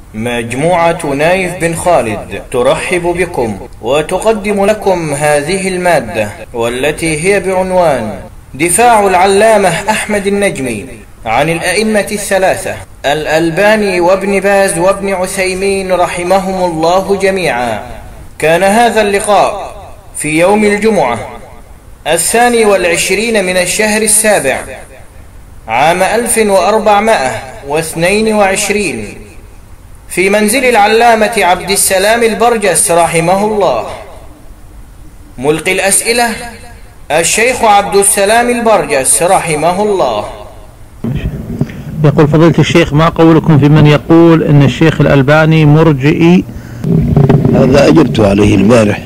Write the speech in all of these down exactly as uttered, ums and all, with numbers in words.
مجموعة نايف بن خالد ترحب بكم وتقدم لكم هذه المادة، والتي هي بعنوان دفاع العلامة أحمد النجمي عن الأئمة الثلاثة الألباني وابن باز وابن عثيمين رحمهم الله جميعا. كان هذا اللقاء في يوم الجمعة الثاني والعشرين من الشهر السابع عام ألف وأربعمائة واثنين وعشرين في منزل العلامة عبد السلام البرجس رحمه الله. ملقي الأسئلة الشيخ عبد السلام البرجس رحمه الله. يقول فضيلة الشيخ: ما قولكم في من يقول ان الشيخ الألباني مرجئي؟ هذا أجبت عليه البارح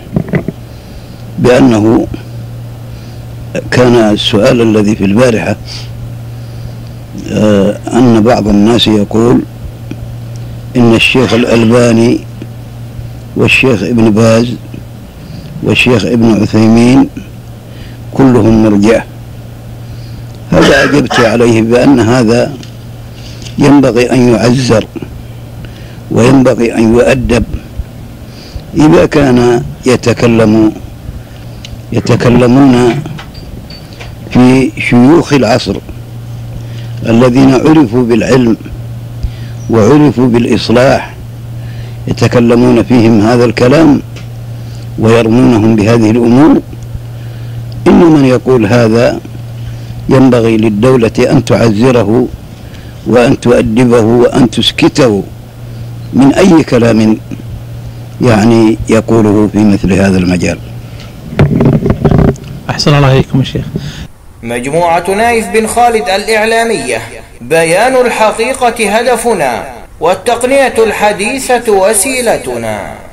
بأنه كان السؤال الذي في البارحة آه أن بعض الناس يقول إن الشيخ الألباني والشيخ ابن باز والشيخ ابن عثيمين كلهم مرجئة. هذا أجبت عليه بأن هذا ينبغي أن يعزر وينبغي أن يؤدب إذا كان يتكلم يتكلمون في شيوخ العصر الذين عرفوا بالعلم وعرفوا بالإصلاح، يتكلمون فيهم هذا الكلام ويرمونهم بهذه الأمور. إن من يقول هذا ينبغي للدولة أن تعزره وأن تؤدبه وأن تسكته من أي كلام يعني يقوله في مثل هذا المجال. أحسن الله إليكم يا شيخ. مجموعة نايف بن خالد الإعلامية، بيان الحقيقة هدفنا والتقنية الحديثة وسيلتنا.